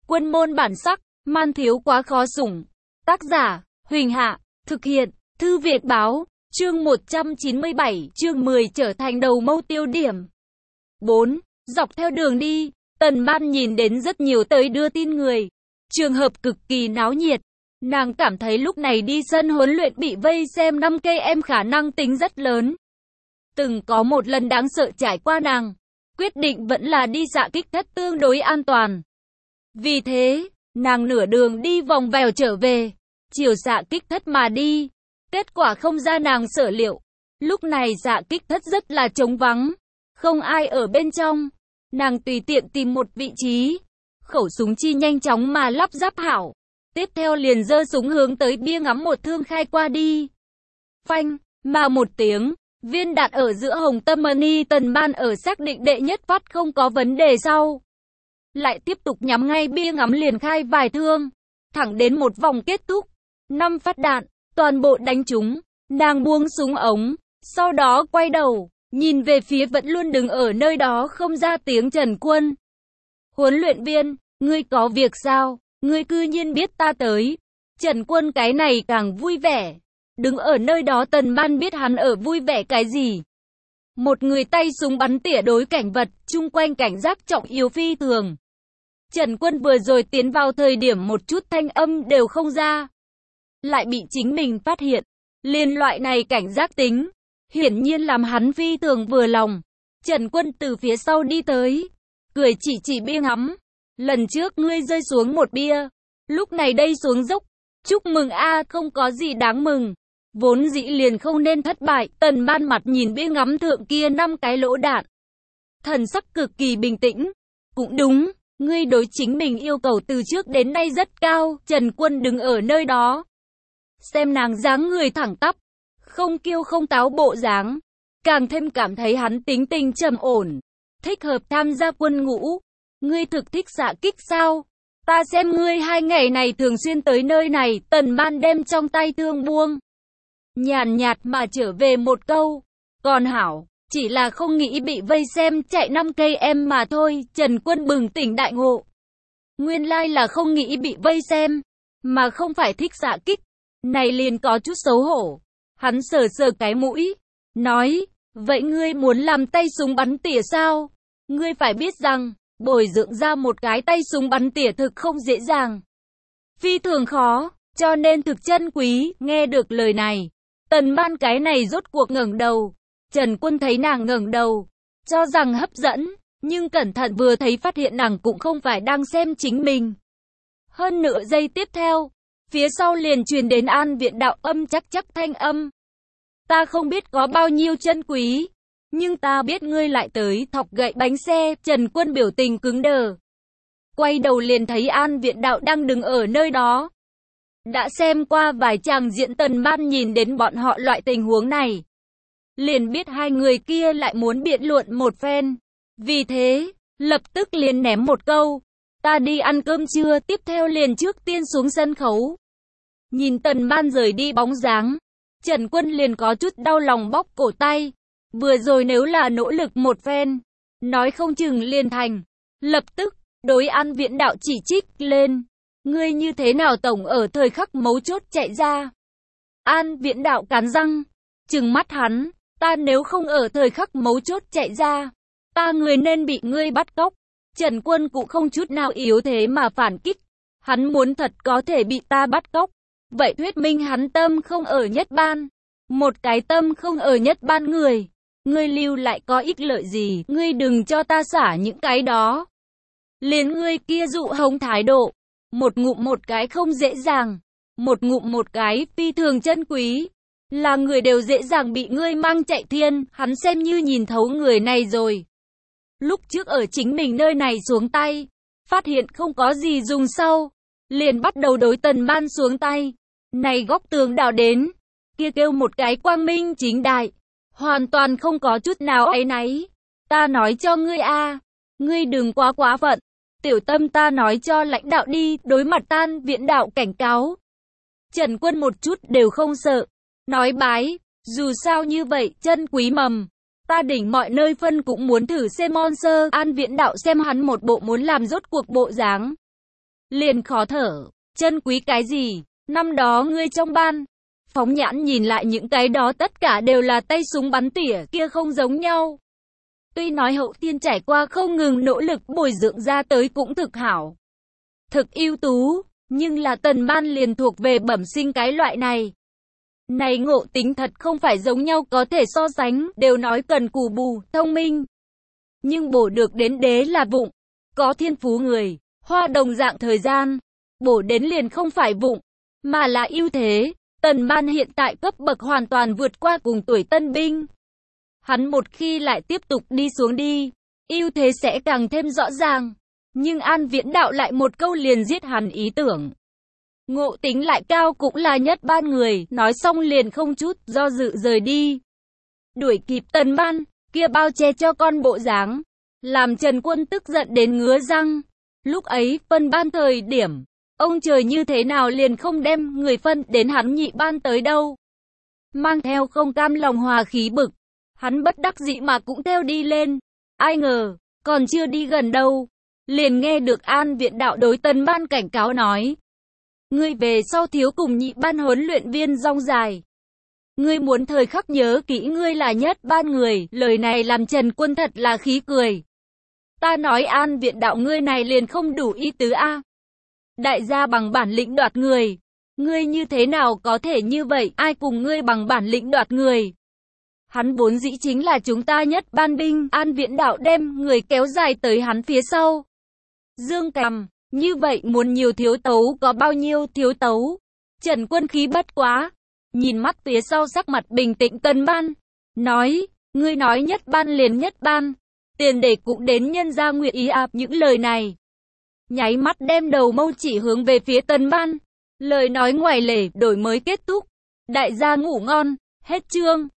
Quân môn bản sắc, man thiếu quá khó sủng. Tác giả, Huỳnh Hạ, thực hiện, Thư Việt Báo, chương 197, chương 10 trở thành đầu mâu tiêu điểm. 4. Dọc theo đường đi, Tần Ban nhìn đến rất nhiều tới đưa tin người. Trường hợp cực kỳ náo nhiệt. Nàng cảm thấy lúc này đi sân huấn luyện bị vây xem 5 cây em khả năng tính rất lớn. Từng có một lần đáng sợ trải qua nàng, quyết định vẫn là đi xạ kích thất tương đối an toàn. Vì thế, nàng nửa đường đi vòng vèo trở về, chiều xạ kích thất mà đi. Kết quả không ra nàng sở liệu. Lúc này xạ kích thất rất là trống vắng, không ai ở bên trong. Nàng tùy tiện tìm một vị trí, khẩu súng chi nhanh chóng mà lắp ráp hảo. Tiếp theo liền giơ súng hướng tới bia ngắm một thương khai qua đi. Phanh, mà một tiếng, viên đạn ở giữa hồng tâm mani. Tần Ban ở xác định đệ nhất phát không có vấn đề sau, lại tiếp tục nhắm ngay bia ngắm liền khai vài thương, thẳng đến một vòng kết thúc. 5 phát đạn, toàn bộ đánh trúng. Nàng buông súng ống, sau đó quay đầu, nhìn về phía vẫn luôn đứng ở nơi đó không ra tiếng Trần Quân. Huấn luyện viên, ngươi có việc sao? Ngươi cư nhiên biết ta tới. Trần Quân cái này càng vui vẻ. Đứng ở nơi đó Tần Ban biết hắn ở vui vẻ cái gì. Một người tay súng bắn tỉa đối cảnh vật, chung quanh cảnh giác trọng yếu phi thường. Trần Quân vừa rồi tiến vào thời điểm một chút thanh âm đều không ra, lại bị chính mình phát hiện. Liên loại này cảnh giác tính, hiển nhiên làm hắn phi thường vừa lòng. Trần Quân từ phía sau đi tới, cười chỉ bia ngắm. Lần trước ngươi rơi xuống một bia, lúc này đây xuống dốc. Chúc mừng a, không có gì đáng mừng. Vốn dĩ liền không nên thất bại. Tần Ban mặt nhìn bia ngắm thượng kia 5 cái lỗ đạn, thần sắc cực kỳ bình tĩnh. Cũng đúng, ngươi đối chính mình yêu cầu từ trước đến nay rất cao. Trần Quân đứng ở nơi đó, xem nàng dáng người thẳng tắp, không kiêu không táo bộ dáng, càng thêm cảm thấy hắn tính tình trầm ổn, thích hợp tham gia quân ngũ. Ngươi thực thích xạ kích sao? Ta xem ngươi 2 ngày này thường xuyên tới nơi này. Tần Ban đem trong tay thương buông, nhàn nhạt mà trở về một câu, còn hảo, chỉ là không nghĩ bị vây xem chạy 5 cây em mà thôi. Trần Quân bừng tỉnh đại ngộ, nguyên lai là không nghĩ bị vây xem, mà không phải thích xạ kích. Này liền có chút xấu hổ. Hắn sờ sờ cái mũi, nói, vậy ngươi muốn làm tay súng bắn tỉa sao? Ngươi phải biết rằng, bồi dưỡng ra một cái tay súng bắn tỉa thực không dễ dàng, phi thường khó, cho nên thực chân quý. Nghe được lời này, Tần Ban cái này rốt cuộc ngẩng đầu. Trần Quân thấy nàng ngẩng đầu, cho rằng hấp dẫn, nhưng cẩn thận vừa thấy phát hiện nàng cũng không phải đang xem chính mình. Hơn nửa giây tiếp theo, phía sau liền truyền đến An Viện Đạo âm chắc thanh âm. Ta không biết có bao nhiêu chân quý, nhưng ta biết ngươi lại tới thọc gậy bánh xe. Trần Quân biểu tình cứng đờ, quay đầu liền thấy An Viện Đạo đang đứng ở nơi đó. Đã xem qua vài tràng diễn, Tần Ban nhìn đến bọn họ loại tình huống này, liền biết hai người kia lại muốn biện luận một phen. Vì thế, lập tức liền ném một câu, ta đi ăn cơm trưa. Tiếp theo liền trước tiên xuống sân khấu. Nhìn Tần Ban rời đi bóng dáng, Trần Quân liền có chút đau lòng bóp cổ tay. Vừa rồi nếu là nỗ lực một phen, nói không chừng liền thành. Lập tức, đối An Viện Đạo chỉ trích lên. Ngươi như thế nào tổng ở thời khắc mấu chốt chạy ra? An Viện Đạo cắn răng, trừng mắt hắn. Ta nếu không ở thời khắc mấu chốt chạy ra, ta người nên bị ngươi bắt cóc. Trần Quân cũng không chút nào yếu thế mà phản kích. Hắn muốn thật có thể bị ta bắt cóc, vậy thuyết minh hắn tâm không ở nhất ban. Một cái tâm không ở nhất ban người, ngươi lưu lại có ích lợi gì? Ngươi đừng cho ta xả những cái đó. Liền ngươi kia dụ hống thái độ, một ngụm một cái không dễ dàng, một ngụm một cái phi thường chân quý, là người đều dễ dàng bị ngươi mang chạy thiên. Hắn xem như nhìn thấu người này rồi. Lúc trước ở chính mình nơi này xuống tay, phát hiện không có gì dùng sau, liền bắt đầu đối Tần Ban xuống tay. Này góc tường đào đến, kia kêu một cái quang minh chính đại, hoàn toàn không có chút nào áy náy. Ta nói cho ngươi a, ngươi đừng quá phận. Tiểu tâm ta nói cho lãnh đạo đi. Đối mặt An Viện Đạo cảnh cáo, Trần Quân một chút đều không sợ, nói bái, dù sao như vậy chân quý mầm, ta đỉnh mọi nơi phân cũng muốn thử xem. An Viện Đạo xem hắn một bộ muốn làm rốt cuộc bộ dáng, liền khó thở. Chân quý cái gì? Năm đó ngươi trong ban. Phóng nhãn nhìn lại những cái đó tất cả đều là tay súng bắn tỉa kia không giống nhau. Tuy nói hậu thiên trải qua không ngừng nỗ lực bồi dưỡng ra tới cũng thực hảo, thực ưu tú, nhưng là Tần Ban liền thuộc về bẩm sinh cái loại này. Này ngộ tính thật không phải giống nhau có thể so sánh, đều nói cần cù bù, thông minh. Nhưng bổ được đến đế là vụng, có thiên phú người, hoa đồng dạng thời gian, bổ đến liền không phải vụng, mà là ưu thế. Tần Ban hiện tại cấp bậc hoàn toàn vượt qua cùng tuổi tân binh. Hắn một khi lại tiếp tục đi xuống đi, ưu thế sẽ càng thêm rõ ràng. Nhưng An Viễn Đạo lại một câu liền giết hắn ý tưởng. Ngộ tính lại cao cũng là nhất ban người, nói xong liền không chút do dự rời đi. Đuổi kịp Tần Ban, kia bao che cho con bộ dáng, làm Trần Quân tức giận đến ngứa răng. Lúc ấy, phân ban thời điểm, ông trời như thế nào liền không đem người phân đến hắn nhị ban tới đâu. Mang theo không cam lòng hòa khí bực, hắn bất đắc dĩ mà cũng theo đi lên. Ai ngờ, còn chưa đi gần đâu, liền nghe được An Viễn Đạo đối Tần Ban cảnh cáo nói. Ngươi về sau thiếu cùng nhị ban huấn luyện viên rong dài. Ngươi muốn thời khắc nhớ kỹ ngươi là nhất ban người, lời này làm Trần Quân thật là khí cười. Ta nói An Viễn Đạo ngươi này liền không đủ ý tứ a. Đại gia bằng bản lĩnh đoạt người. Ngươi như thế nào có thể như vậy, ai cùng ngươi bằng bản lĩnh đoạt người. Hắn vốn dĩ chính là chúng ta nhất ban binh, An Viễn Đạo đem người kéo dài tới hắn phía sau. Dương cằm, như vậy muốn nhiều thiếu tấu có bao nhiêu thiếu tấu. Trần Quân khí bất quá, nhìn mắt phía sau sắc mặt bình tĩnh Tần Ban, nói, ngươi nói nhất ban liền nhất ban, tiền để cũng đến nhân ra nguyện ý áp những lời này. Nháy mắt đem đầu mâu chỉ hướng về phía Tần Ban, lời nói ngoài lề, đổi mới kết thúc, đại gia ngủ ngon, hết chương.